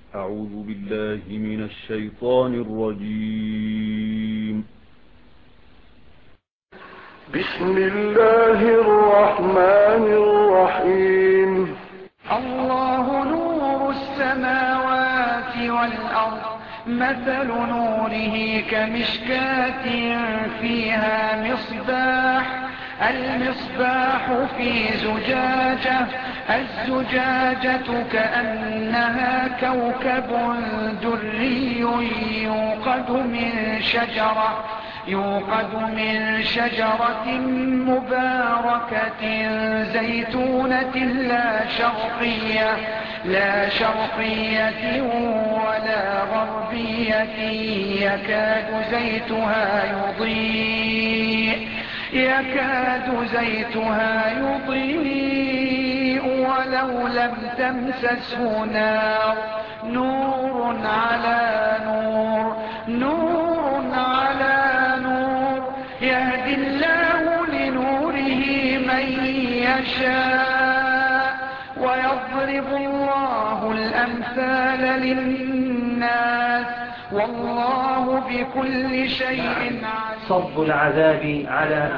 أعوذ بالله من الشيطان الرجيم. بسم الله الرحمن الرحيم. الله نور السماوات والأرض، مثل نوره كمشكاة فيها مصباح، المصباح في زجاجة، الزجاجة كأنها كوكب دري يوقد من شجرة مباركة زيتونة لا شرقية ولا غربية، يكاد زيتها يضيء ولو لم تمسسه نار، نور على نور، يهدي الله لنوره من يشاء ويضرب الله الأمثال للناس والله بكل شيء عليم. صب العذاب على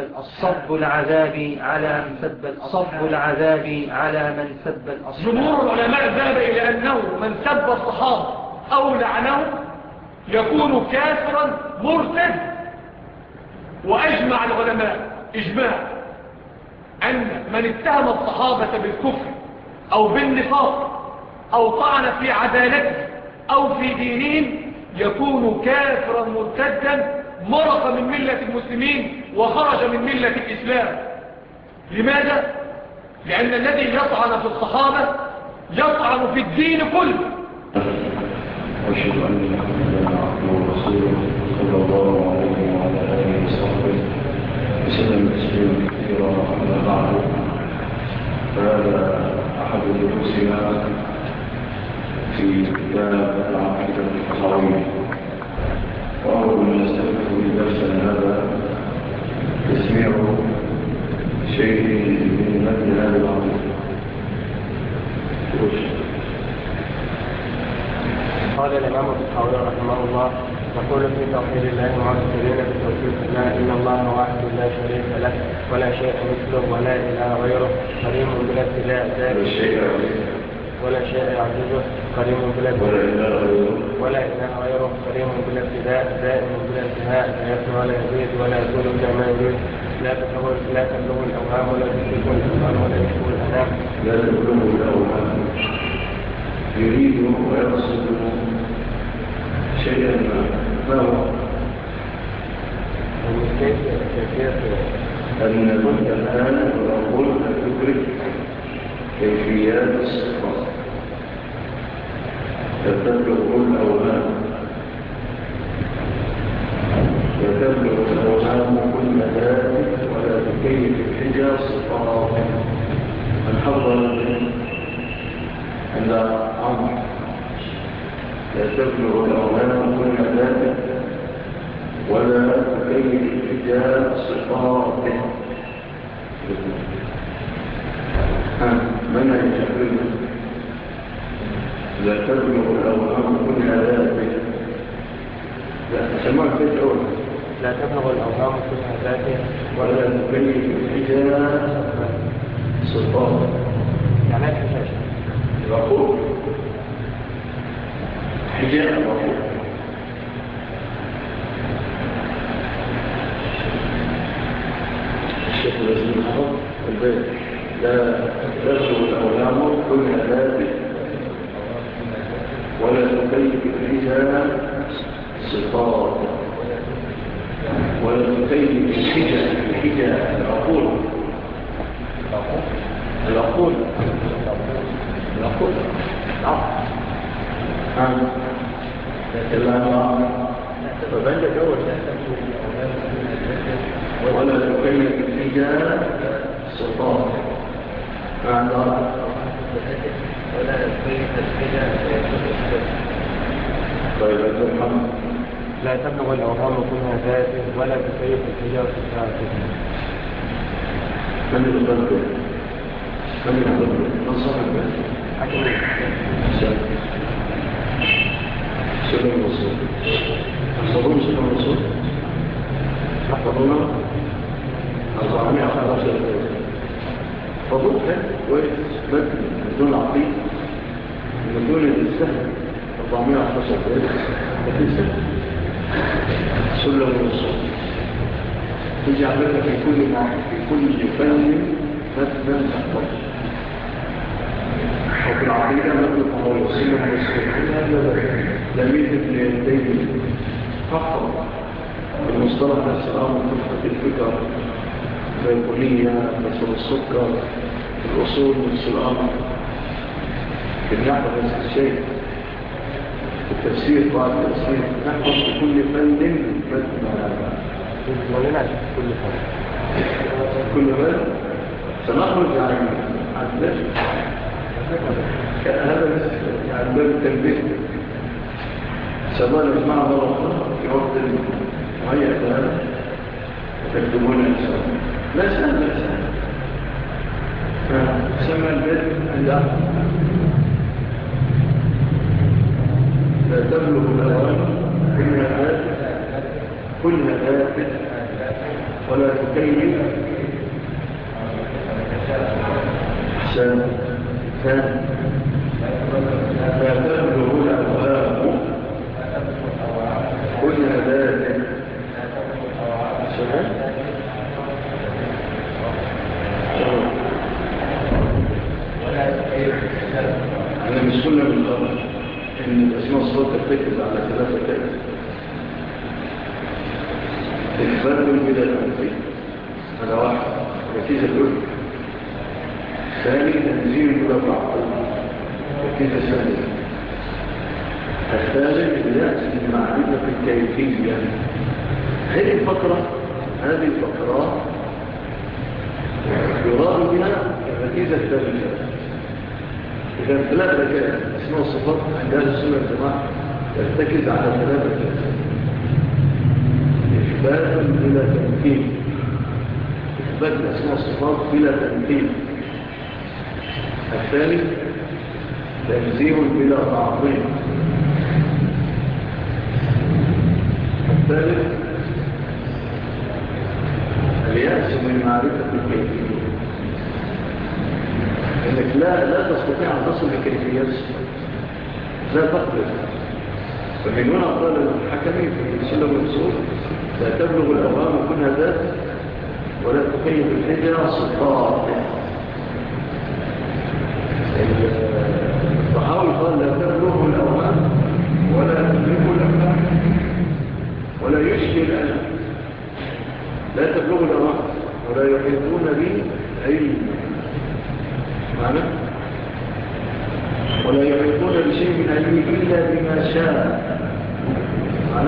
من سب الأصحاب. جمهور العلماء ذهب إلى أنه من سب الصحابة أو لعنهم يكون كافرا مرتد، وأجمع العلماء إجماع أن من اتهم الصحابة بالكفر أو بالنفاق أو طعن في عدالته أو في دينهم يكون كافرا مرتدا، مرق من ملة المسلمين وخرج من ملة الإسلام. لماذا؟ لأن الذي يطعن في الصحابة يطعن في الدين كله. وأشهد أن محمدا عبده ورسوله صلى الله عليه وعلى آله وصحبه وسلم تسليما كثيرا. أما بعد، فهذا أحد دروسنا في كتاب العقيدة الطحاوية، وأول ما نستفتح بدرسنا هذا تسميع شيء من متن هذه العقيدة. قال الإمام الطحاوي رحمه الله: يقول في توحيد الله معتقدين بتوحيد الله إن الله واحد لا شريك له ولا شيء مثله ولا إله غيره، قديم بلا ابتداء ولا شيء يعجزه، قديم بلا ولا إله غيره، قديم بلا ابتداء دائم بلا انتهاء، لا يفنى ولا يزيد ولا يكون إلا ما يريد، لا تبلغ الأوهام ولا تدرك الأذهان ولا يشكو الأنام، لا تبلغ الأوهام، يريد ويقصد شيئا ما هو كيفية أن الأذهان والعقول تدرك كيفيات الصفات، تبلغ الأوهام كل ذلك ولا تكيف الحجة صفات. من حضر عند عمر لا تبلغ الأوهام كل ذلك ولا تكيف الحجة صفات. من يشكل لا تبلغ الأوهام كل ذلك؟ لا سمعت تدعون لا تبلغ الأوهام كل ذاته ولا تكيف الحجة صفات. يعني الحجاج العقول حجاء العقول. الشيخ الذي حفظ البيت لا تبلغ الأوهام كل ذاته ولا تكيف الحجة صفات ولا تكيف الحجة العقول. فبلغ أول ولا تكيف الحجة صفات ولا يكيف الحجة. طيب الحمد لا تبلغ الأوهام كلها ذاته ولا تكيف الحجة صفاته. من يقدر من صاحب حكمين بدون عقيدة بدون السهل 411 درس لكن سهل سلم الوصول تجعل لك في كل فن مثلا تحفظ وفي العقيدة مثل هو السلم الوصول هذا لميت ابن تيمية تحفظ المصطلح السلام وتحفظ الفكر البيقونية مثل السكر الأصول والسلام في النحو نفس الشيء في التفسير بعد التفسير نحفظ في كل فن كل فن سنخرج عن ذلك هذا بس يعني باب التنبيه سأظل نسمع مرة أخرى في وقت معين هذا وتكتبون إن شاء الله لا سهل سمع البيت عند أحد لا تبلغ الأوان كلها آت ولا تكيل أحسن لا تبلغ الأوان كلها ذات أنا مش كلنا من قبل إن الأسماء الصوت تركز على ثلاثة كلمات إثبات بلا تنفيذ هذا واحد ركيزة الأولى ثاني تنزيل بلا تعطيل ركيزة ثانية الثالث يأتي بمعرفة الكيفية هذه الفقرة يراد بها الركيزة الثالثة إذا ثلاثة كانت اسمها الصفات عند أهل السنة والجماعة ترتكز على ثلاثة كانت إثبات بلا تمثيل إثبات اسمها الصفات بلا تمثيل الثالث تنزيه بلا تعظيم الثالث اليأس من معرفة الكيفية انك لا تستطيع ان تصل لكيفيات لا تقدر فمن هنا قال الحكمي في سلم الوصول لا تبلغ الاوهام كلها ذات ولا تكيف الحجة سلطات الصحاوي قال لا تبلغ الاوهام ولا تبلغ الافهام ولا يشكي الالم لا تبلغ الاوهام ولا يحيطون به علم معنى ولا يحيطون بشيء من علمه إلا بما شاء معنى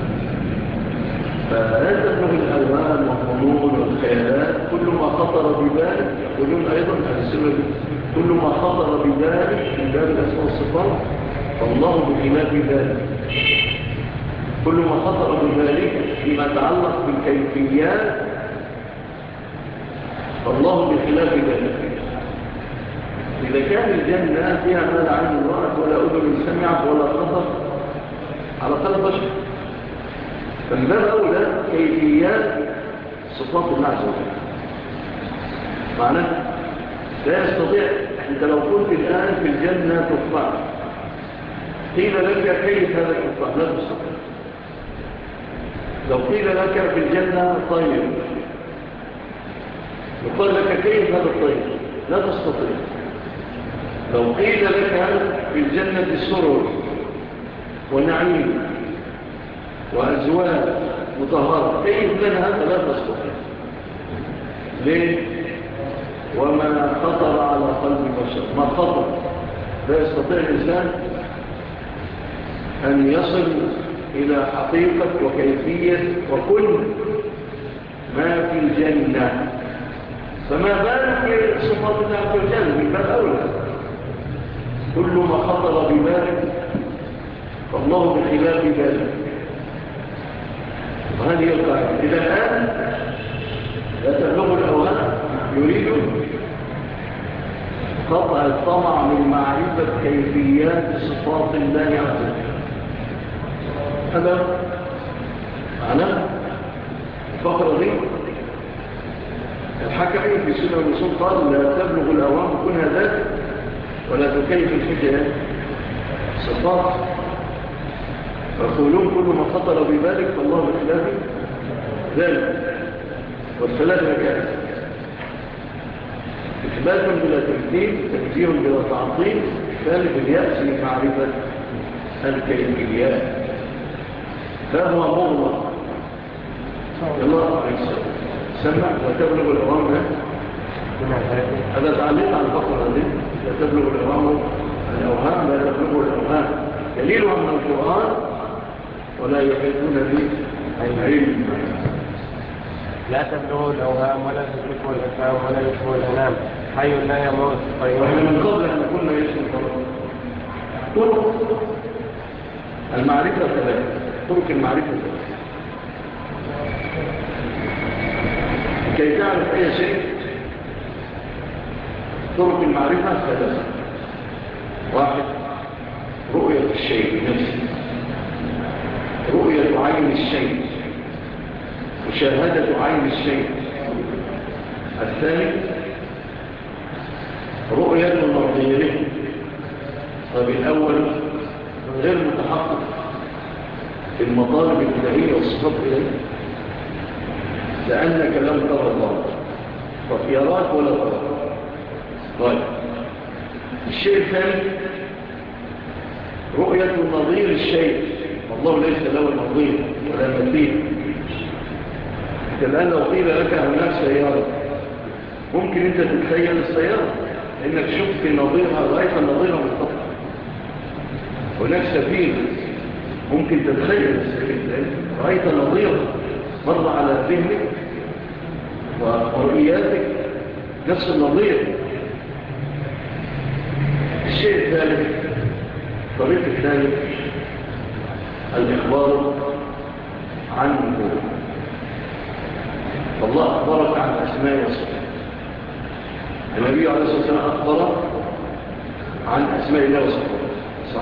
فلا تبلغ الألوان والظنون والخيالات كل ما خطر بذلك يقولون أيضا كل ما خطر بذلك من باب الأسماء والصفات فالله بخلاف ذلك كل ما خطر بذلك فيما يتعلق بالكيفيات فالله بخلاف ذلك إذا كان الجنة فيها ما لا عين رأت ولا أذن سمعت ولا خطر على قلب بشر فالباب أولى كيفيات صفات الله عز وجل معناه لا يستطيع أنت لو كنت الآن في الجنة تفاح قيل لك كيف هذا التفاح لا تستطيع لو قيل لك في الجنة طير يقول لك كيف هذا الطير لا تستطيع لو قيل لك في الجنة السرور ونعيم وأزواج مطهرة كيف لنا هذا لا تستطيع ليه؟ وما خطر على قلب بشر ما خطر لا يستطيع الإنسان أن يصل إلى حقيقة وكيفية وكل ما في الجنة فما بالك بصفات الله عز وجل من باب أولى كل ما خطر ببالك فالله بخلاف ذلك وهذه القاعدة إذا الآن لا تبلغ الأوهام يريد قطع الطمع من معرفة كيفيات صفات الله عز وجل هذا معنى الفقرة دي الحكمي في سنة الوصول قال لا تبلغ الأوهام كلها ذات كيف الحجة صفات، يقولون كل ما خطر بذلك فالله بخلاف ذلك، والثلاث مكان إثبات بلا تمثيل، تنزيه بلا تعطيل، ثالث اليأس من معرفة الكيفيات، فهو مغلق الله عليه السلام سمع وتبلغ الأوامر. هذا تعليق عن الفقرة هذه، لا تبلغ الأوامر الأوهام، لا تبلغ الأوهام دليلها من القرآن ولا يحيطون به العلم. لا تبلغوا الأوهام ولا تدركوا الأفهام ولا يشبه الأنام، حي لا يموت قيوم. من قبل أن كنا يشبه طرق المعرفة ثلاثة، طرق المعرفة ثلاثة كي تعرف أي شيء. طرق المعرفة ثلاثة: واحد رؤية الشيء نفسه، رؤية عين الشيء، مشاهدة عين الشيء. الثاني رؤية نظيره. طب الأول غير متحقق في المطالب الإلهية والصفات إليه، لأنك لم ترى الله، طب يراك ولا ترى. طيب الشيء الثاني رؤية نظير الشيء، الله ليس له نظير ولا مثيل. الآن لو قيل لك هناك سيارة، ممكن أنت تتخيل السيارة لأنك شفت نظيرها، رأيت نظيرها بالطبع. هناك سفينة، ممكن تتخيل السفينة، رأيت نظيرها، مر على ذهنك ورؤياتك نفس النظير. الشيء الثالث، الطريق الثالث، الإخبار عنه. فالله أخبرك عن أسماء وصفات، النبي عليه الصلاة والسلام أخبر عن أسماء الله وصفاته، صح؟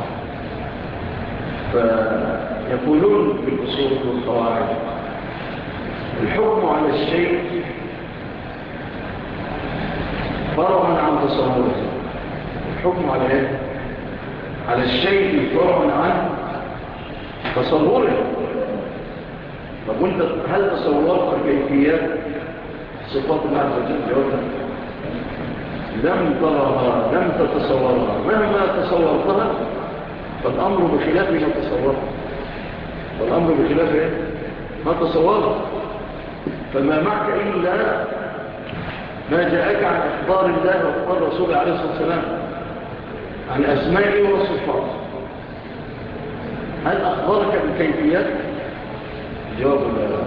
فيقولون بالأصول والقواعد الحكم على الشيء فرعا عن تصوره. الحكم على ايه؟ على الشيء فرعا عن تصوره. طب وانت هل تصورت كيفيات صفات الله عز وجل؟ لم ترها، لم تتصورها. مهما تصورتها فالأمر بخلاف ما تصورت، والأمر بخلاف ايه؟ ما تصورت. فما معك إلا ما جاءك عن إخبار الله وإخبار رسوله عليه الصلاة والسلام عن أسمائه وصفاته. هل أخبرك بالكيفيات؟ جواب لا.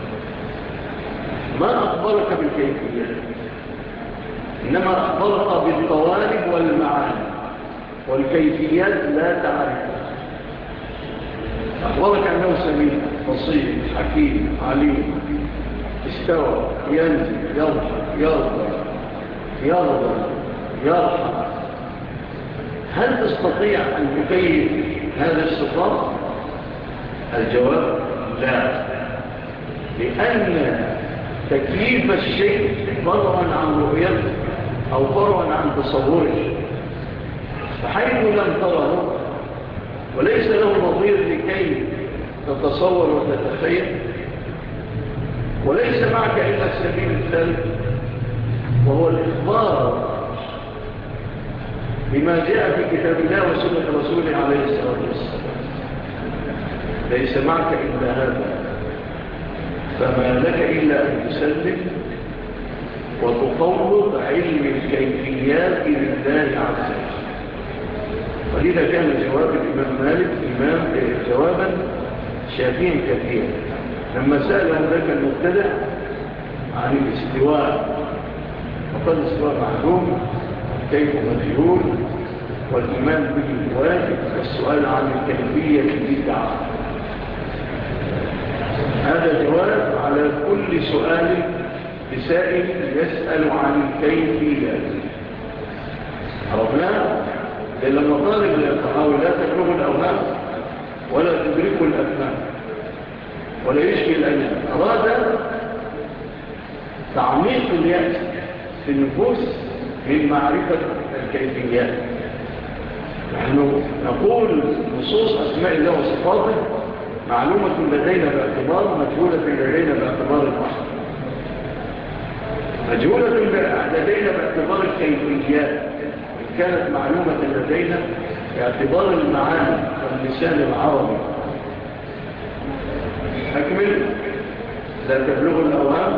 ما أخبرك بالكيفيات، إنما أخبرك بالقوالب والمعاني، والكيفيات لا تعرفها. أخبرك أنه سميع بصير حكيم عليم، استوى ينزل يضحك يرضى يرضى يرحم. هل تستطيع أن تكيف هذه الصفات؟ الجواب لا، لأن تكييف الشيء فرعا عن رؤيته أو فرعا عن تصوره. فحيث لم تره وليس له نظير لكي تتصور وتتخيل، وليس معك إلا السبيل الثالث وهو الإخبار بما جاء في كتاب الله وسنة رسوله عليه الصلاة والسلام. ليس معك إلا هذا، فما لك إلا أن تسلم وتفوض علم الكيفيات لله عز وجل. ولذا كان جواب الإمام مالك جوابا شافيا كثيرا لما سأله ذاك المبتدع عن الاستواء، وقال الاستواء معلوم كيف مجهول والإيمان به واجب، والسؤال عن الكيفية بدعة. هذا جواب على كل سؤال لسائل يسأل عن الكيفية. عرفناه؟ لأن المطالب للتحاول لا تبلغ الأوهام ولا تدرك الأفهام ولا يشكي الأنام. أراد تعميق اليأس في النفوس من معرفة الكيفيات. نحن نقول نصوص أسماء الله وصفاته معلومة لدينا باعتبار مجهولة لدينا باعتبار الأصل، مجهولة لدينا باعتبار الكيفيات، إن كانت معلومة لدينا باعتبار المعاني واللسان العربي. أكمل. لا تبلغ الأوهام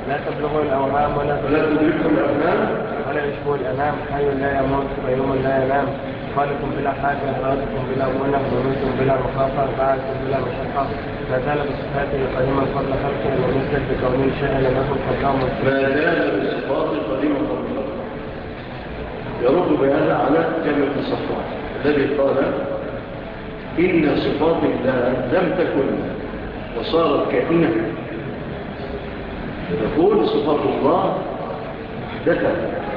ولا تدرك الأفهام ولا يشبه الأنام، حي لا يموت قيوم لا ينام، خالق بلا حاجة، رازق بلا منة، مميت بلا مخافة، باعث بلا مشقة، ما زال بصفاته قديما قبل خلقه ومثل بكونه شيئا لم يكن قبله. ما زال بصفاته قديما قبل خلقه. يرد بهذا على جمع الصفات الذي قال إن صفات الله لم تكن وصارت كائنة. يقول صفات الله محدثة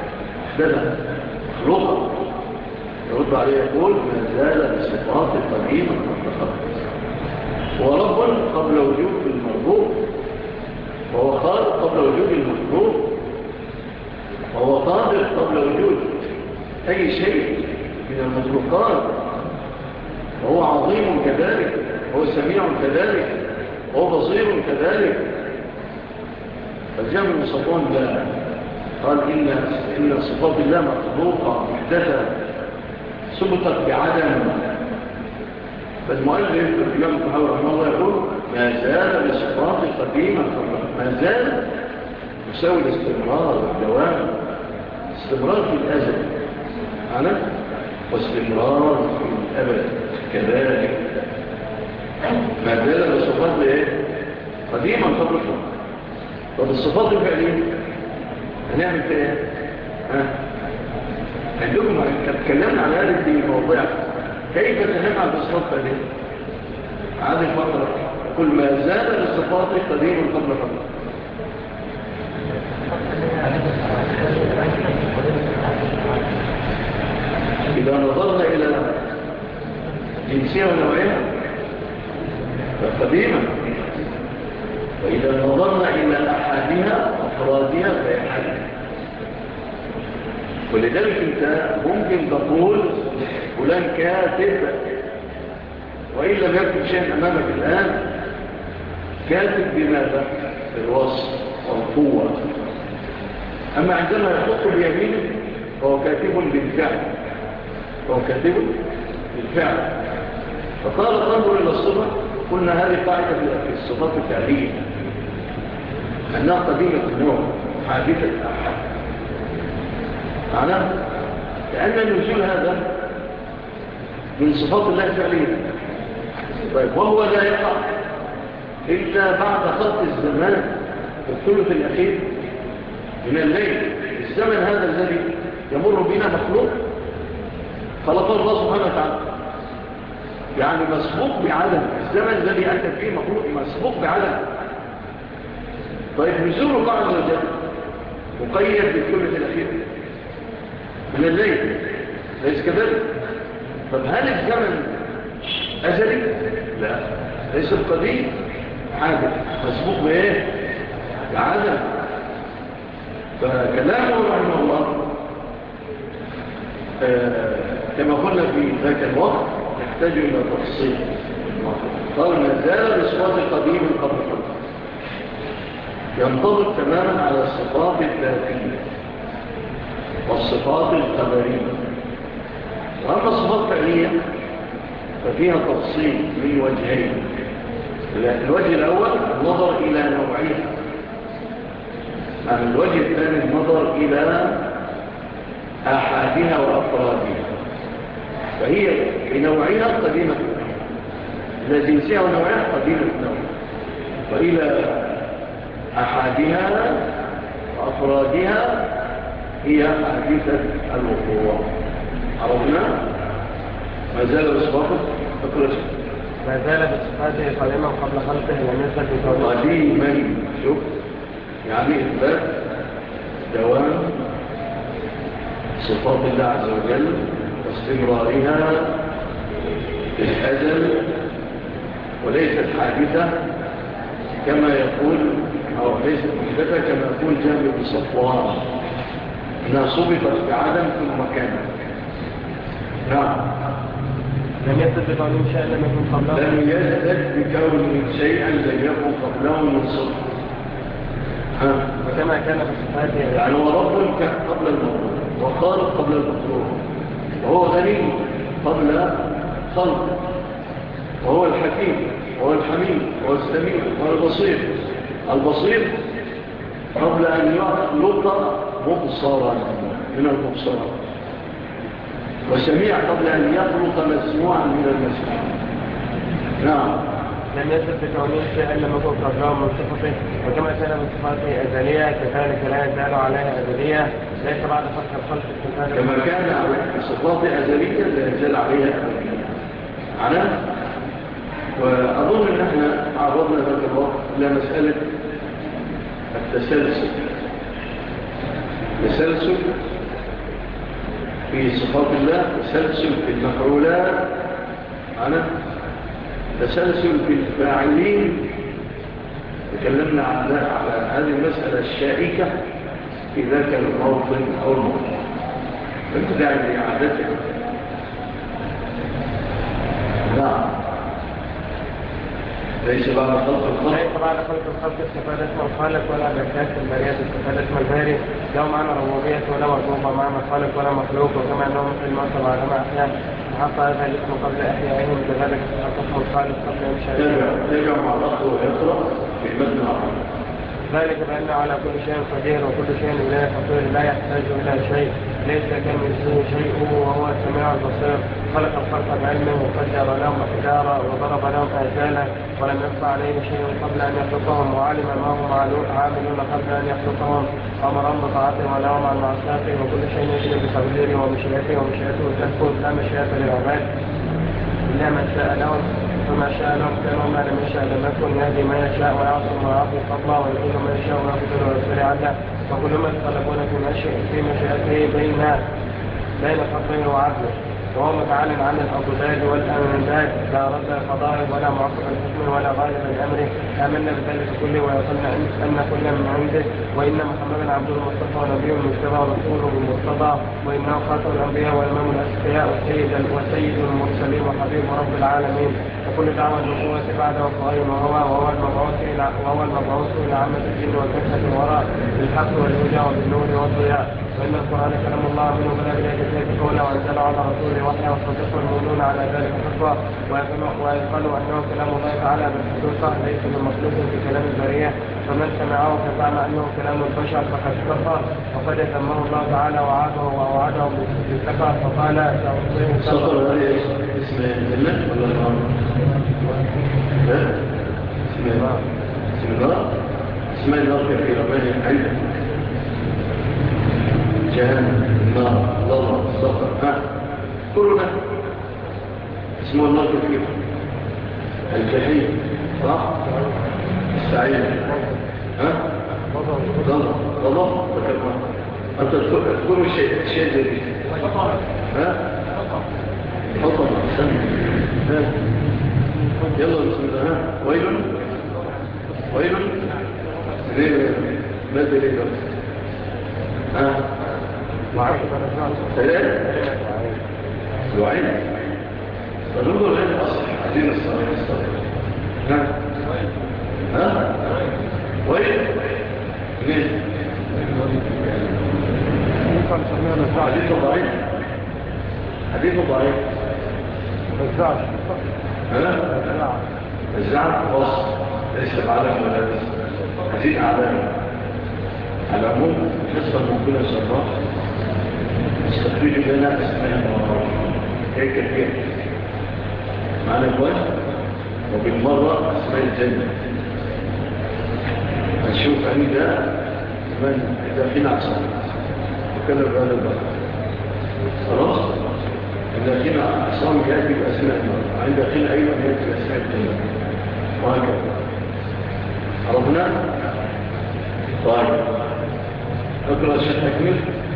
مخلوقة. يرد عليه يقول ما زال بصفات قديمة قبل خلقه. هو رب قبل وجود المربوط، وهو خالق قبل وجود المخلوق، وهو قادر قبل وجود أي شيء من المخلوقات، وهو عظيم كذلك، وهو سميع كذلك، وهو بصير كذلك. فالجمع المصطفون لا قال إن صفات الله مخلوقة محدثة سبقت بعدم. فالمؤلف الإمام الطحاوي رحمه الله يقول ما زال بصفات قديمة، ما زال يساوي الاستمرار والدوام، استمرار في الأزل واستمرار في الأبد كذلك. ما زال بصفات قديمة قبل خلقه. طب الصفات الفعلية هنعمل في ايه؟ عندكم اتكلمنا على هذه المواضيع، كيف سنفعل بالصفات الفعلية؟ هذه الفترة كل ما زال بالصفات قديما قبل خلقه. إذا نظرنا إلى جنسية ونوعية فقديمة، وإذا نظرنا إلى أحدها أفرادها فهي حديثة. ولذلك أنت ممكن تقول فلان كاتب، وإن لم يكن شيء أمامك الآن، كاتب بماذا؟ بالوصف والقوة. أما عندما يحط بيمينه فهو كاتب بالفعل. فقال تنظر إلى الصفة، قلنا هذه قاعدة في الصفات الفعلية أنها قديمة النوع حادثة الأحد. معناه لأن النزول هذا من صفات الله الفعلية. طيب وهو لا يقع إلا بعد خلق الزمان الثلث الأخير من الليل. الزمن هذا الذي يمر بنا مخلوق خلقه الله سبحانه وتعالى، يعني مسبوق بعدم. الزمن الذي أنت فيه مخلوق مسبوق بعدم. طيب نزول الله عز وجل مقيد بالثلث الأخير من الليل، ليس كذلك؟ طب هل الزمن أزلي؟ لا، ليس القديم حادث مسبوق بإيه؟ بعدم. فكلامه رحمه الله كما قلنا في ذاك الوقت يحتاج إلى تفصيل. قال ما زال بصفات القديم قبل خلقه، ينطبق تماما على الصفات الذاتية والصفات الخبرية. وأما الصفات الفعلية ففيها تفصيل من وجهين. الوجه الأول النظر إلى نوعيها، الوجه الثاني النظر إلى أحادها وأفرادها. فهي بنوعها قديمة النوع، إلى جنسها ونوعها قديمة النوع، وإلى أحادها وأفرادها هي حادثة الوقوع. عرفنا؟ ما زال بصفاته أكرسه، ما زال بصفاته قديما قبل خلقه لم يزل بكونه قديما. شوف يعني إثبات دوام صفات الله عز وجل واستمرارها في الأزل، وليست حادثة كما يقول، أو ليست محدثة كما يقول جابر بن صفوان أنها صبقت بعدم ثم كانت. نعم. لم يثبت بكونه شيئا لم يكن قبله. لم يثبت بكونه شيئا لم يكن قبله من صفة. وكما كان في صفاته يعني هو رب كان قبل المخلوق وخالق قبل المخلوق وهو غني قبل خلق وهو الحكيم وهو الحميد وهو السميع وهو البصير. البصير قبل أن يخلق مبصرا من المبصرات، وسميع قبل أن يخلق مسموعا من المسموع. نعم. لم يثبت بكونه شيئا لم يكن قبله من صفته، وكما كان من صفاته أزلية كذلك لا يزال عليها أزلية ليس بعد خلق الخلق كما كان صفاته أزلية لا يزال عليها أزلية. معنا؟ وأظن أن احنا عرضنا ذلك الوقت إلى مسألة التسلسل في صفات الله، تسلسل في المفعولات، معنا؟ تسلسل في الفاعلين. تكلمنا على هذه المسألة الشائكة في ذاك الموطن أو الموطن. أنت داعي لإعادتها. نعم. ليس بعد خلق استفاد اسم الخالق ولا بركات البريات استفاد اسم الباري. له معنى ربوبية ولا مربوبة معنى خالق ولا مخلوق، وكما أنه مثل الموت بعدما أحيا حق هذا الاسم قبل أحيائهم كذلك اسم الخالق قبل إنشائهم. ترجع مع الأخ ويقرأ في متن عظيم. ذلك بأنه على كل شيء قدير وكل شيء إليه فقير لا يحتاج إلى شيء ليس كمثله شيء وهو السميع البصير. خلق الخلق بعلمه وقدر لهم مقدارا وضرب لهم آجالا ولم يخفى عليه شيء قبل أن يخلقهم، وعلم ما هم عاملون قبل أن يخلقهم، أمرهم بطاعته ونهاهم عن معصيته، وكل شيء يجري بتقديره ومشيئته تكون لا مشيئة للعباد إلا ما شاء لهم، فما شاء لهم كانوا ما لم يشاء لم يكن. يهدي ما يشاء ويعصم ويعطي فضلا ويقول ما يشاء ويقدر ويسر عدلا، وكل ما يتطلبون في مشيئته بين فضله وعدله. وهو متعال عن الأضداد والأنداد لا رد القضاء ولا معقب الحكم ولا غالب الأمر. آمنا بذلك كله ويقولنا أن كل من عنده، وإن محمدا عبد المصطفى ونبي المجتبى ورسوله المرتضى، وإنه خاتم الأنبياء وإمام الأسقياء وسيد المرسلين وحبيب رب العالمين. وكل دعوة النبوة بعده قائم وهو المبعوث إلى عامة الدين والكفة الوراء بالحق والهدى وبالنور والضياء. وإن القرآن كلام الله منه بلا بداية كتاب قوله وأنزل على رسوله وحيه وصدق المؤمنون على ذلك خطوة، ويقولوا أنه كلام الله تعالى بالحقيقة ليس بمخلوق في كلام البرية، فمن سمعه فزعم أنه كلام البشر فقد كفر، وقد يتمه الله تعالى ووعده بالتقى فقال صفر هذه اسم الجنة ولا النار؟ اسم النار؟ اسم النار كثيرة ما هي عندك؟ جهنم، النار، الله، الصفر، كلنا اسمه النار كثير. الجحيم، صح؟ السعيد، الله، ذكرنا. أنت تذكروا الشيء ذي. حطم، يلا بسم الله. ويل ليه ماذا ليه بس الوعين فننظر العين الأصل عدين الصلاة ويل ليه حديث ضعيف الزعم وصف ليس بعلم ولا بس هذه أعلام. على العموم نسبة ممكنة إن شاء الله استخرج لنا اسمين مرات هيك كثير معنا الوجه وبالمرة اسمين الجنة. هنشوف عند من إذا فينا عصام وكذا بهذا البقى خلاص. إذا فينا عصام يأتي بأسماء المرة عند فينا أيضا يأتي بأسماء الجنة وهكذا. عرفنا؟ طيب أقرأ الشيخ أكمل.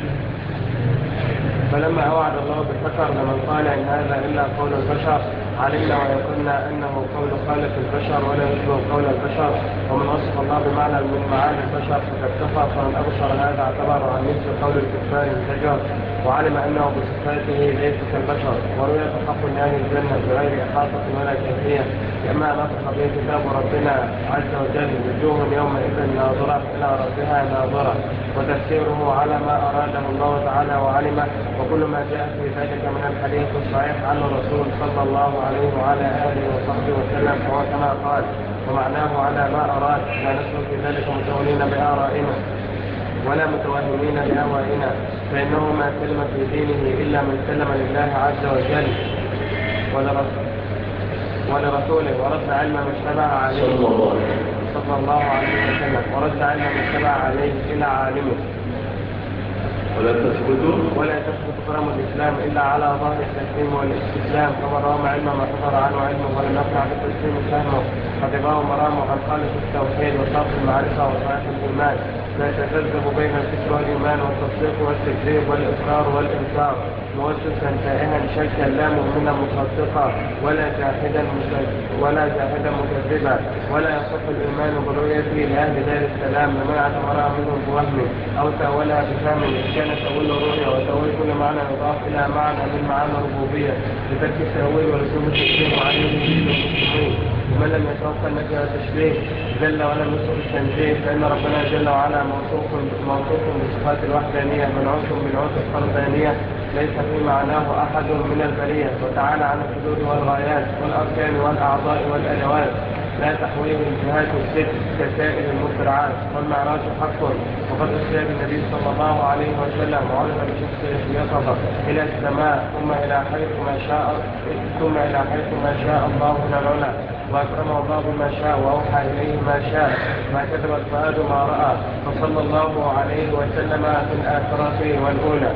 فلما أوعد الله بالبشر لمن قال إن هذا إلا قول البشر علمنا ويقولنا أنه قول خالق البشر ولا يشبه قول البشر، ومن وصف الله بمعنى من معاني البشر فقد كفر، فمن أبشر هذا اعتبر عن مثل قول الكفار الزجر. وعلم أنه بصفاته ليس كالبشر، ورؤية حق أهل الجنة بغير إحاطة ولا كيفية كما نطق به كتاب ربنا عز وجل: وجوه يومئذ ناظرة إلى ربها ناظرة، وتفسيره على ما أراده الله تعالى وعلمه، وكل ما جاء في ذلك من الحديث الصحيح عن الرسول صلى الله عليه وعلى آله وصحبه وسلم فهو كما قال، ومعناه على ما أراد، لا نحن في ذلك متولين بآرائنا ولا متوهمين بأهوائنا، فإنه ما سلم في دينه إلا من سلم لله عز وجل ولرسوله، ورد علم ما اشتبه عليه صلى الله عليه وسلم، ورد علم ما اشتبه عليه إلى عالمه. ولا تثبت كرم الإسلام إلا على ظهر التسليم والاستسلام، كما رام علم ما حضر عنه علمه ولم يقنع بالتسليم فهمه، حفظه مرامه عن خالص التوحيد وصرف المعرفة وصحيح الإيمان، لا يتذبذب بين الفكر والإيمان والتصديق والتكذيب والإقرار والإنكار، موسوسا تائها شكا لا مؤمنا مصدقا ولا جاحدا مكذبا، ولا يصح الإيمان برؤيته لأهل دار السلام لما اعتبرها منهم بوهم أو تأولها بفهم، كان تأويل الرؤيا وتأويل كل معنى يضاف إلى معنى من معاني الربوبية بترك التأويل ولزوم التشبيه وعليه المسلمين. ومن لم يتوقع النفي والتشبيه جل ولم يصف التنزيه، فإن ربنا جل وعلا موصوف بصفات الوحدانية منعوت بالعوت الفردانية ليس في معناه أحد من البرية، وتعالى عن الحدود والغايات والأركان والأعضاء والأدوات، لا تحويه الجهات الست كسائر المخترعات. والمعراج حق، وقد أرسل النبي صلى الله عليه وسلم وعرض بشخصيته إلى السماء ثم إلى حيث ما شاء الله من العلا، وأكرمه الله بما شاء وأوحى إليه ما شاء، ما كتب الفؤاد ما رأى، فصلى الله عليه وسلم في الآخرة والأولى.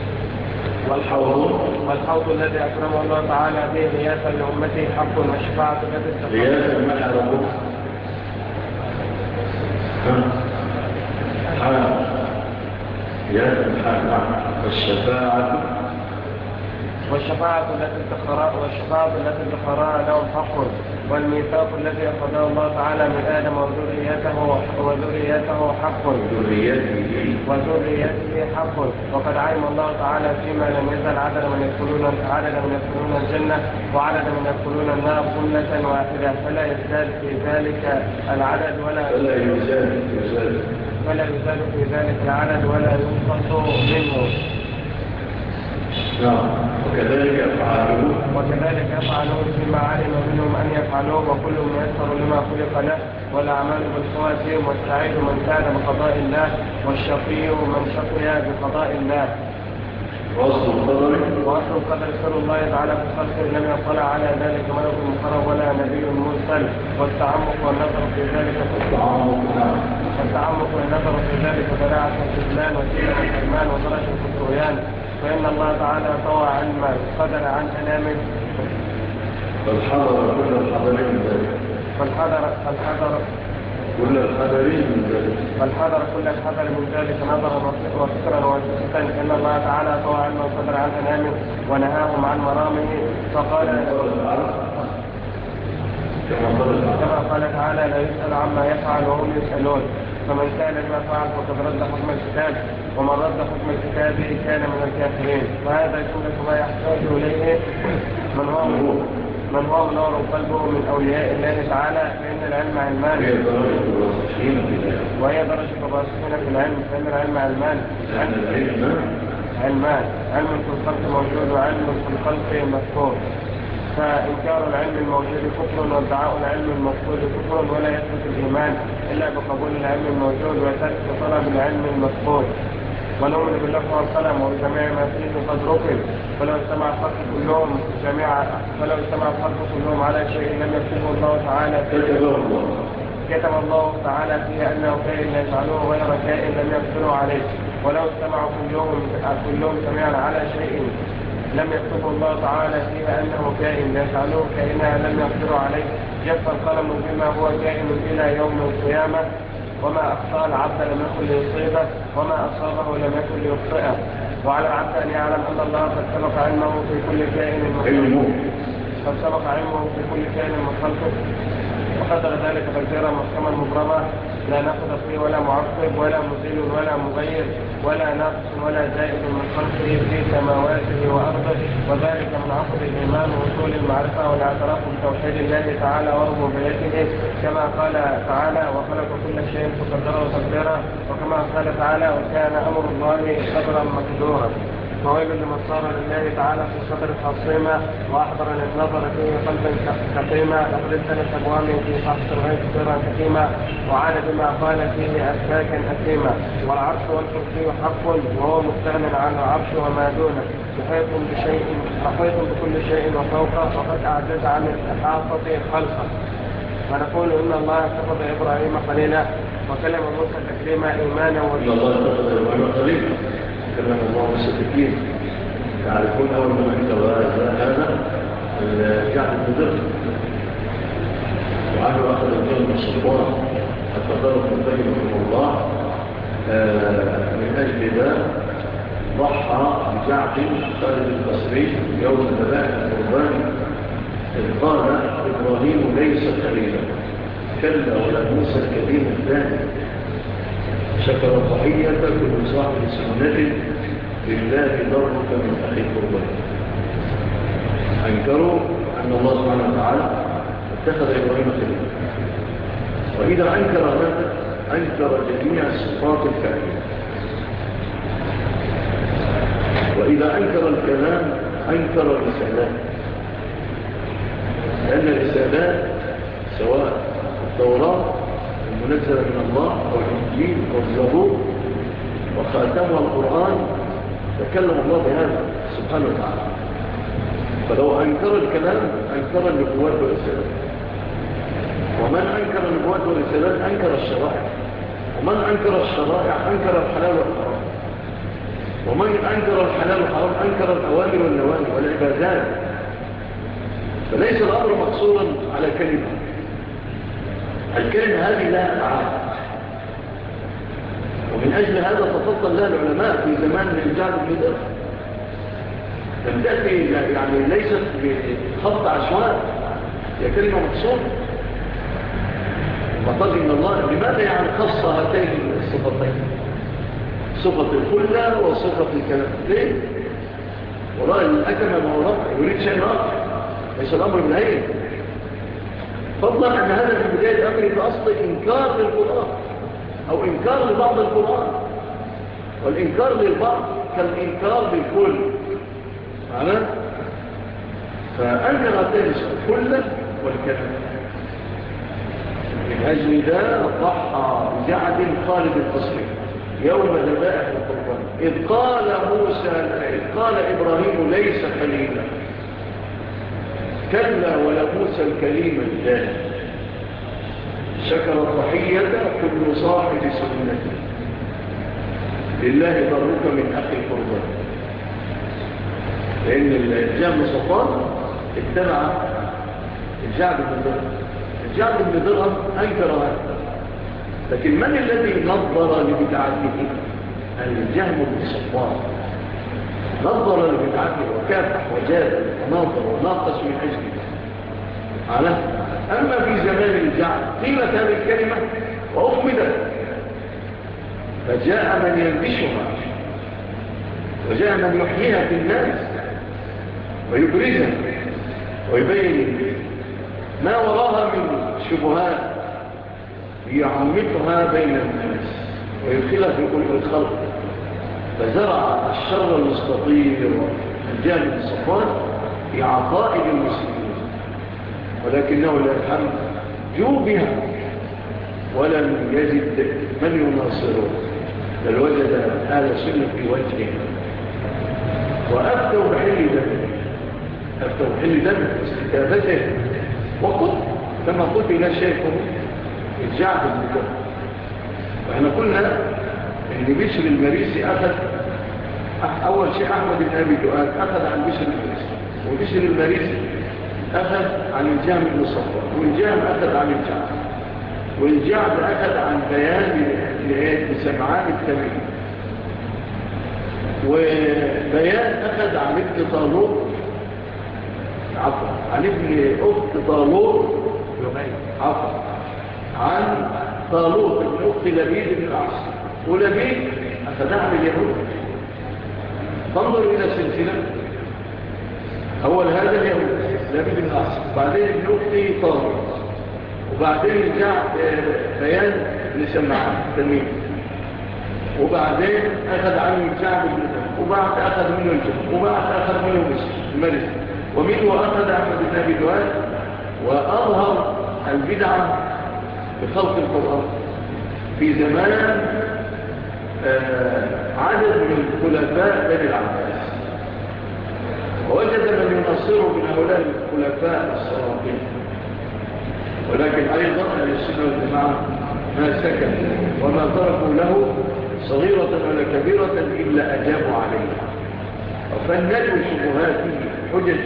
والحوض الذي أكرمه الله تعالى به رياسة لأمته حق، والشفاعة التي والشفاعة التي ادخرها لهم حق، والميثاق الذي أخذه الله تعالى من آدم وذريته حق، وقد علم الله تعالى فيما لم يزل عدد من يدخلون الجنة وعدد من يدخلون النار جملة واحدة، فلا يزداد في ذلك العدد ولا ينقص منه. وكذلك يفعلون فيما علم منهم أن يفعلوه، وكل ميسر لما خلق له، والأعمال بالخواتيم، والسعيد من سعد بقضاء الله، والشقي من شقي بقضاء الله. وأصل القدر سر الله تعالى في خلقه لم يطلع على ذلك ملك مقرب ولا نبي مرسل، والتعمق والنظر في ذلك براعة الخذلان وسيلة الحرمان ودرجة الطغيان، فإن الله تعالى طوى علم القدر عن أنامه، فالحضر كل الحذر من ذلك نظرا وفكرا وفكرا، إن الله تعالى طوى علم القدر عن أنامه ونهاهم عن مرامه، فقال كما قال تعالى: لا يسأل عما يفعل وهم يسألون، فمن كان لما فعل فقد رد حكم الكتاب، ومن رد حكم الكتاب كان من الكافرين. وهذا جملة ما يحتاج إليه من هو منور قلبه من أولياء الله تعالى، فإن العلم علمان، وهي درجة الراسخين في العلم، فإن العلم علمان، علم في الخلق موجود وعلم في الخلق مذكور، فإنكار العلم الموجود كفر، وادعاء العلم المفقود كفر، ولا يثبت الإيمان إلا بقبول العلم الموجود وترك طلب العلم المفقود. ونؤمن باللوح والقلم وبجميع ما فيه قد ركب، فلو اجتمع الخلق كلهم على شيء لم يكتبه الله تعالى كتب الله تعالى فيه أنه كائن لا يفعله غير كائن لم يقدروا عليه. ولو اجتمعوا كلهم جميعا على شيء لم يكتبه الله تعالى فيه أنه كائن لا يفعله كائنا لم يقدروا عليه، جف القلم بما هو كائن إلى يوم القيامة، وما أخطأ العبد لم يكن ليصيبه، وما أصابه لم يكن ليخطئه. وعلى العبد أن يعلم أن الله قد سبق علمه في كل كائن من خلقه، وقدر ذلك تقديرا محكما مبرما، لا نقض فيه ولا معقب ولا مزيل ولا مغير ولا ناقص ولا زائد من خلقه في سماواته وأرضه، وذلك من عقد الإيمان ووصول المعرفة والاعتراف بتوحيد الله تعالى وربوبيته، كما قال تعالى وخلق كل شيء فقدره تقديرا، وكما قال تعالى وكان أمر الله قدرا مقدورا. وويل لمن صار لله تعالى في الصدر خاصيما وأحضر للنظر فيه قلبا كقيما، لقد ابتلت أبوامه في فحص الغيب سيرا كثيما، وعاد بما قال فيه أسباكا أثيما. والعرش والكرسي حق وهو مستغن عن العرش وما دونه، محيط بكل شيء وفوقه، وقد أعجز عن الإحاطة خلقه. ونقول إن الله اتخذ إبراهيم خليلا وكلم موسى تكريما إيمانا إن الله اتخذ إبراهيم خليلا كلم الله موسى تكريما. تعرفون أول ما أنكر هذا الجعد بن درهم، وعنه أخذ الجن من صفوان حتى ضرب منتهي رحمه الله من أجل ذا ضحى بجعد خالد البصري يوم ذبائح القربان إذ قال إبراهيم ليس خليلا كلا ولا موسى الكريم الثاني شكر الضحية كل صاحب سنة لله ضرك من أخي القربان. أنكروا أن الله سبحانه وتعالى اتخذ إبراهيم خليلا، وإذا أنكر هذا أنكر جميع الصفات الكاملة، وإذا أنكر الكلام أنكر الرسالات، لأن الرسالات سواء التوراة المنزلة من الله أو الإنجيل أو الزبور وخاتمها القرآن تكلم الله بهذا سبحانه وتعالى. فلو أنكر الكلام أنكر النبوات والرسالات، ومن أنكر النبوات والرسالات أنكر الشرائع، ومن أنكر الشرائع أنكر الحلال والحرام، ومن أنكر الحلال والحرام أنكر الأوامر والنواهي والعبادات. فليس الأمر مقصورا على كلمة، الكلمة هذه لها أبعاد، ومن أجل هذا تفضل لها العلماء في زمان من الجعد بن درهم. لم تأتي يعني ليست بخط عشوائي، هي كلمة مقصورة. فقال إن الله لماذا يعني خص هاتين الصفتين، صفة الخلة وصفة الكلام؟ ليه؟ وراء الأكمل ما وراء يريد شيء آخر، ليس الأمر بالهين. فضلا أن هذا في بداية أمر في أصل إنكار للقرآن أو إنكار لبعض القرآن، والإنكار للبعض كالإنكار للكل معنا. فأنكر هاتين الخلة والكلام. من أجل ذا ضحى بجعد خالد البصري يوم ذبائح القربان إذ قال إبراهيم ليس خليلا كلا ولا موسى الكليم الجانب شكر الضحية كل صاحب سنة لله ضرك من أخي القربان. لأن الجام صفان اتبع الجعد بن درهم. الجعد بن درهم أنكر هذا، لكن من الذي نظر لبدعته؟ الجهم بن صفان نظر لبدعته وكافح وجاد وناظر وناقص من أجله. أما في زمان الجعد قيلت هذه الكلمة وأخمدت، فجاء من ينبشها وجاء من يحييها في الناس ويبرزها ويبين ما وراها من شبهات يعمقها بين الناس ويدخلها في قلوب الخلق. فزرع الشر المستطير والجانب الصفان في عقائد المسلمين، ولكنه لا الحمد جوبها ولم يجد من يناصره، بل وجد آل سنة في وجهه وأفتوا بحل دم استتابته وقل كما قلت إلى شيخه الجعد بن درهم. وإحنا قلنا إن بشر المريسي أخذ أول شيء أحمد بن أبي دؤاد أخذ عن بشر المريسي، وبشر المريسي أخذ عن الجهم بن صفوان، والجهم أخذ عن الجعد، والجعد أخذ عن بيان لسمعان التميمي، وبيان أخذ عن ابن طالوت عن ابن أخت طالوت عن طالوت بن أخت لبيد بن الأعصر، ولبيد أخذها من اليهود. تنظر إلى سلسلة، أول هذا اليهود لبيد بن الأعصر، بعدين ابن أختي طالوت، وبعدين جاء بيان بن سمعان تلميذ، وبعدين أخذ عنه كعب بن ثابت، وبعد أخذ منه الجبل، وبعد أخذ منه المرس، ومنه أخذ أحمد بن أبي دواد، وأظهر البدعة بخلق القرآن في زمان عدد من خلفاء بني العباس، ووجد من ينصره من هؤلاء الخلفاء السلاطين. ولكن أيضا أهل السنة والجماعة ما سكتوا وما تركوا له صغيرة ولا كبيرة إلا أجابوا عليها، فالنجوا شبهات حجج.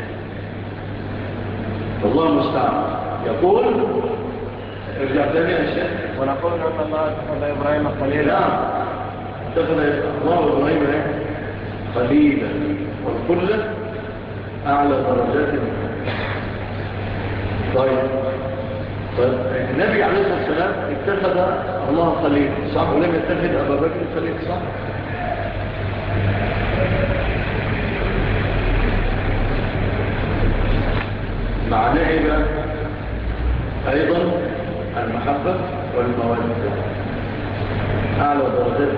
الله المستعان. يقول ارجع ثاني أشياء، ونقول أن الله اتخذ إبراهيم خليلا. نعم، اتخذ الله إبراهيم خليلا، والخلة أعلى درجات المحبة. طيب النبي عليه الصلاة والسلام اتخذ الله خليل، صح؟ ولم يتخذ أبا بكر خليل، صح؟ معناه إيه بقى؟ أيضا المحبة والمودة أعلى درجات.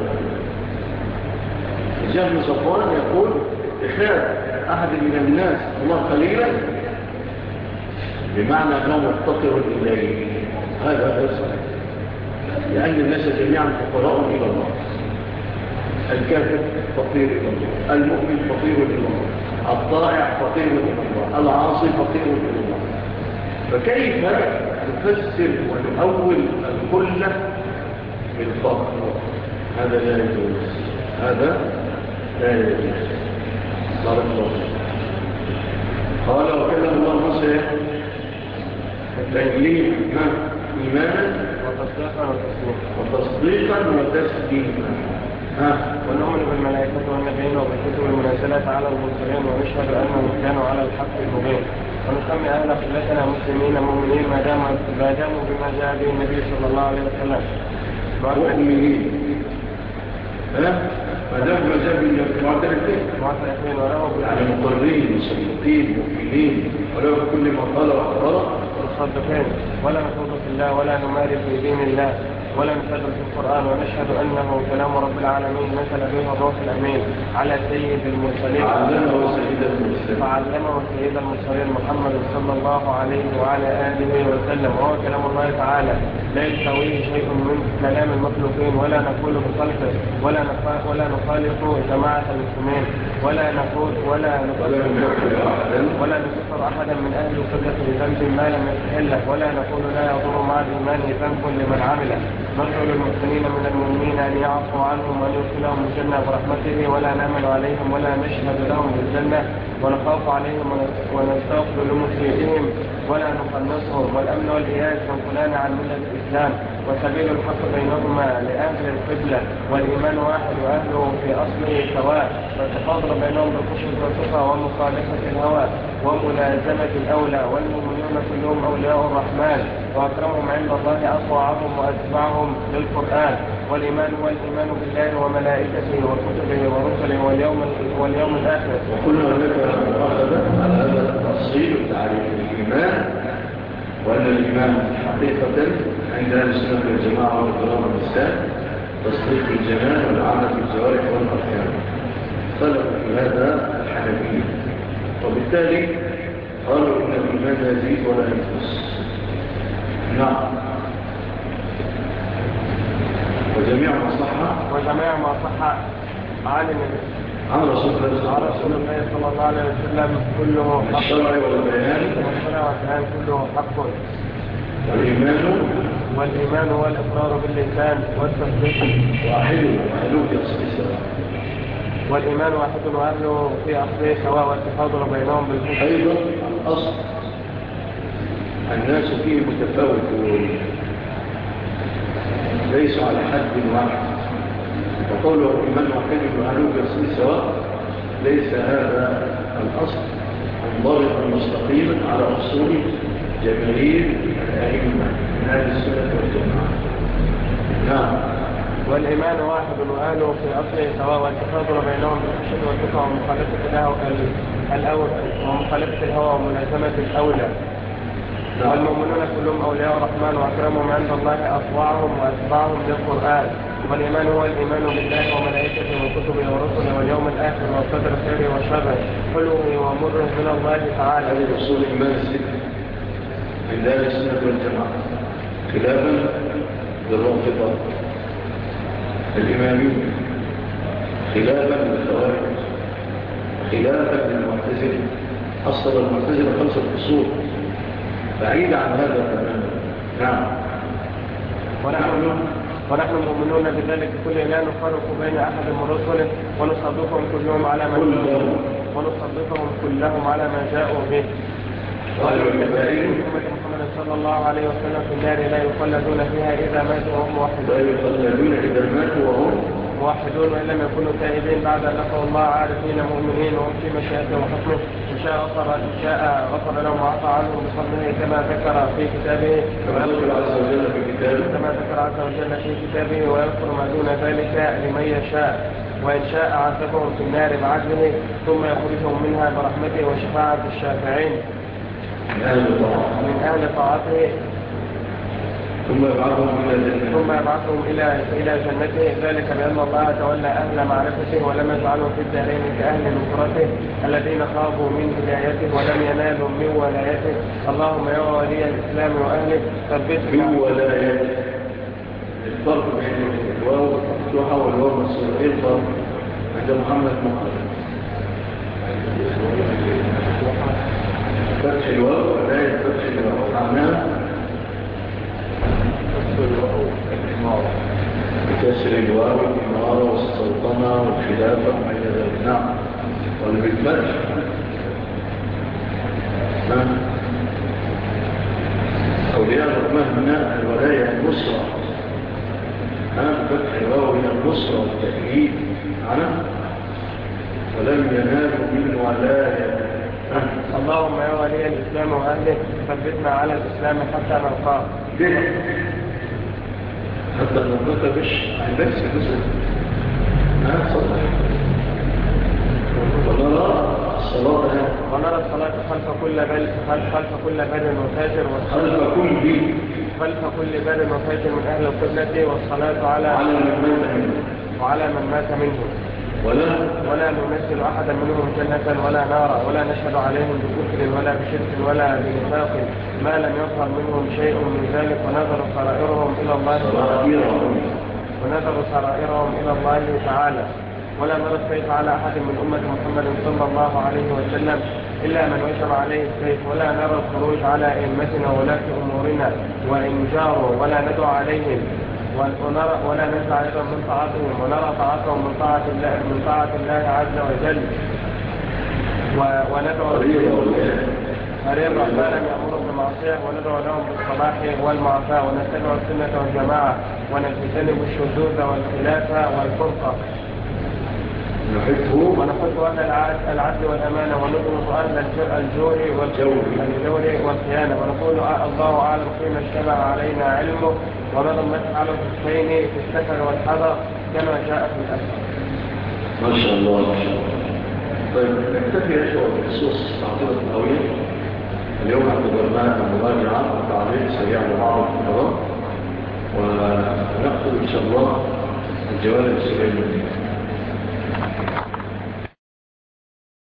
الشيخ بن صفوان يقول اتخاذ أحد من الناس الله خليلا بمعنى أنه مفتقر إليه، هذا هو الصحيح، لأن الناس جميعا فقراء إلى الله. الكافر فقير إلى الله، المؤمن فقير إلى الله، الطائع فقير إلى الله، العاصي فقير إلى الله. فكيف نفسر ونؤول الخلة بالفقر؟ هذا لا يجوز، هذا لا يجوز. بارك الله فيك. قال وكلم الله موسى تكليما إيمانا وتصديقا وتسليما. ونؤمن بالملائكة والنبيين وبالكتب المنزلة على المرسلين، ونشهد أنهم كانوا على الحق المبين، ونسمي أهل قبلتنا مسلمين مؤمنين ما داموا بما جاء به النبي صلى الله عليه وسلم مؤمنين ما داموا بما جاء به معترفين وله يعني مقرين مصدقين مؤمنين وله كل ما قال وأخبره مصدقين، ولا نخوض في الله ولا نماري في دين الله ولا نفرق في القرآن، ونشهد أنه كلام رب العالمين نزل به الروح الأمين على سيد المرسلين فعلمه سيد المرسلين محمد صلى الله عليه وعلى آله وسلم، وهو كلام الله تعالى لا يساويه شيء من كلام المخلوقين، ولا نقول بخلقه ولا نخالف جماعة المسلمين ولا نكفر أحدا من أهل القبلة بذنب ما لم يستحله، ولا نقول لا يضر مع الإيمان ذنب لمن عمله. ندعو للمسلمين من المؤمنين أن يعفو عنهم وأن يدخلهم الجنة برحمته، ولا نعمل عليهم ولا نشهد لهم بالجنة، ونخاف عليهم ونستغفر لمسيئهم ولا نقنصهم. والأمن والإياس ينقلان عن ملة الإسلام، وسبيل الحق بينهما لأهل القبلة، والإيمان واحد وأهله في أصله سواء، والتفاضل بينهم بالخشوع والتقى ومخالفة الهوى وملازمة الأولى، والمؤمنون كلهم أولياء الرحمن، وأكرمهم عند الله أطوعهم وأتبعهم للقرآن. والإيمان والإيمان بالله وملائكته وكتبه ورسله واليوم الآخر. وكلنا لك مؤاخذة على هذا التفصيل وتعريف الإيمان، وأن الإيمان حقيقة عند أهل السنة والجماعة والقرآن والإسلام تصديق الجنان والعمل بالجوارح والأركان، خلق في هذا الحنفية، وبالتالي قالوا إن الإيمان يزيد ولا ينقص. نعم. وجميع ما صح عن رسول الله صلى الله عليه وسلم كله حق، الشرع والبيان كله حق. والإيمان والإقرار باللسان والتصديق واحد وأهله في أصل سواء. والإيمان واحد وأهله في أصله سواء، والتفاضل بينهم بالحق. أيضا الأصل الناس فيه متفاوتون ليسوا على حد واحد، وقوله الإيمان واحد وأهله في أصل سواء ليس هذا الأصل منضبطا مستقيما على أصول جماهير الأئمة من أهل السنة والجماعة. نعم. والإيمان واحد وأهله في أصله سواء، والتفاضل بينهم بالخشية والتقى ومخالفة الهوى وملازمة الأولى. والمؤمنون كلهم أولياء الرحمن وأكرمهم عند الله أطوعهم وأتباعهم للقرآن. والإيمان هو الإيمان بالله وملائكته وكتبه ورسله واليوم الآخر والقدر خيره وشره حلوه ومره من الله تعالى. هذه أصول الإيمان الستة عند أهل السنة والجماعة، خلافا للرافضة الإمامية، خلافا للخوارج، خلافا للمعتزلة. أصل المعتزلة 5 أصول بعيد عن هذا تماما. نعم. ونحن مؤمنون بذلك كله لا نفرق بين أحد من رسله ونصدقهم كلهم على ما جاءوا به. محمد صلى الله عليه وسلم في النار لا يخلدون فيها إذا ماتوا وهم موحدون وإن لم يكونوا تائبين بعد أن لقوا الله عارفين مؤمنين وهم في مشيئته وحكمه. إن شاء غفر لهم وعفى عنهم بفضله كما ذكر عز وجل في كتابه ويغفر ما دون ذلك لمن يشاء. وإن شاء عذبهم في النار بعدله ثم يخرجهم منها برحمته وشفاعة الشافعين من أهل طاعته ثم يبعثهم إلى جنته. ذلك بأن الله تولى أهل معرفته ولم يجعلهم في الدارين كأهل نصرته الذين خافوا من هدايته ولم ينالوا من ولايته. اللهم يا ولي الإسلام وأهله ثبتنا من ولايته. الفرق بين الواو المفتوحة والواو المكسورة ايه الفرق عند محمد مقدم؟ فتح الواو ولاية فتح الواو معناه بكسر الواو الإمارة والسلطنة والخلافة وما إلى ذلك. نعم. والبالفتح أولياء الرحمن هنا الولاية النصرة، فتح الواو من النصرة والتأييد ولم ينالوا من ولاية. اللهم يا ولي الإسلام وأهله ثبتنا على الإسلام حتى نلقاه. حتى نلقاك بش عندكس بسر صلح ونرى الصلاة خلف كل بر وفاجر خلف كل بر وفاجر من أهل القبلة والصلاة على من مات منهم ولا نمثل أحدا منهم جنة ولا نارا ولا نشهد عليهم بكفر ولا بشرك ولا بنفاق ما لم يظهر منهم شيء من ذلك ونذر سرائرهم إلى الله تعالى. ولا نرى السيف على أحد من أمة محمد صلى الله عليه وسلم إلا من وجب عليه السيف. ولا نرى الخروج على أئمتنا ولاة أمورنا وإن جاروا ولا ندعو عليهم ولا ننفع أيضا من طاعتهم ونرى طاعتهم من طاعة الله عز وجل وندعو فريضا ما لم يأمرهم بالمعصية وندعو لهم بالصلاح والمعافاة ونتبع السنة والجماعة ونجتنب الشذوذ والخلافة والفرقة ونحب أهل العدل والأمانة ونضرب أهل الجور والخيانة ونقول الله أعلم فيما اشتبه علينا علمه وما لم نفعله في الشين في السفر والحذر كما جاء في الأسر. ما شاء الله. طيب نكتفي يا شباب بخصوص تعطيلة الأولية. اليوم اعتبرناها مراجعة وتعليق سريع لبعض الخبرات ونأخذ إن شاء الله الجوانب السرية منه.